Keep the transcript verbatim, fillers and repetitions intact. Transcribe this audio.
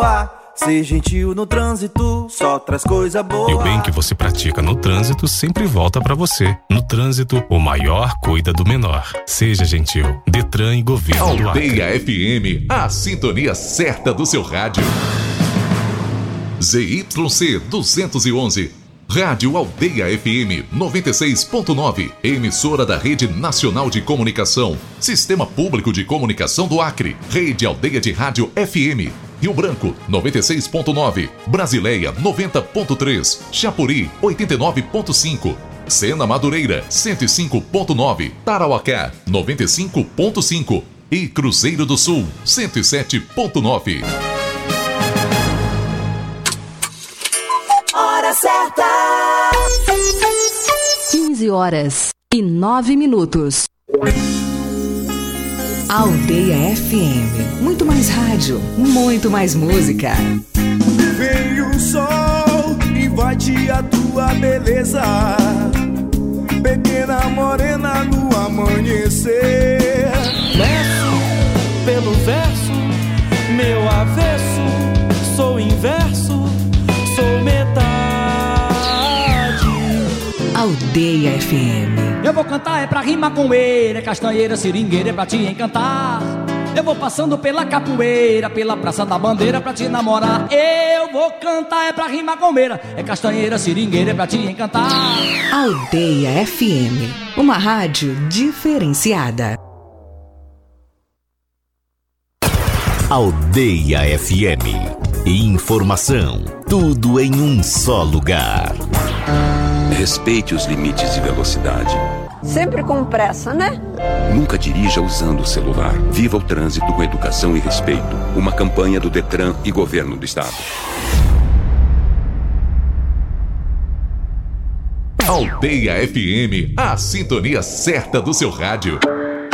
boa. Ser gentil no trânsito só traz coisa boa. E o bem que você pratica no trânsito sempre volta pra você. No trânsito, o maior cuida do menor. Seja gentil. Detran e Governo do Acre. Aldeia F M, a sintonia certa do seu rádio. Z Y C duzentos e onze, Rádio Aldeia F M noventa e seis ponto nove, emissora da Rede Nacional de Comunicação, Sistema Público de Comunicação do Acre, Rede Aldeia de Rádio F M, Rio Branco noventa e seis ponto nove, Brasileia noventa ponto três, Chapuri oitenta e nove ponto cinco, Sena Madureira cento e cinco ponto nove, Tarauacá noventa e cinco ponto cinco e Cruzeiro do Sul cento e sete ponto nove. Hora certa. quinze horas e nove minutos. Aldeia F M. Muito mais rádio, muito mais música. Veio o sol, invade a tua beleza, pequena morena no amanhecer. Verso pelo verso, meu avesso, sou inverso, sou metade. Aldeia F M. Eu vou cantar é pra rimar com ele, é castanheira, seringueira, é pra te encantar. Eu vou passando pela capoeira, pela Praça da Bandeira pra te namorar. Eu vou cantar é pra rimar com ele, é castanheira, seringueira, é pra te encantar. Aldeia F M, uma rádio diferenciada. Aldeia F M. Informação, tudo em um só lugar. Respeite os limites de velocidade. Sempre com pressa, né? Nunca dirija usando o celular. Viva o trânsito com educação e respeito. Uma campanha do Detran e Governo do Estado. Aldeia F M, a sintonia certa do seu rádio.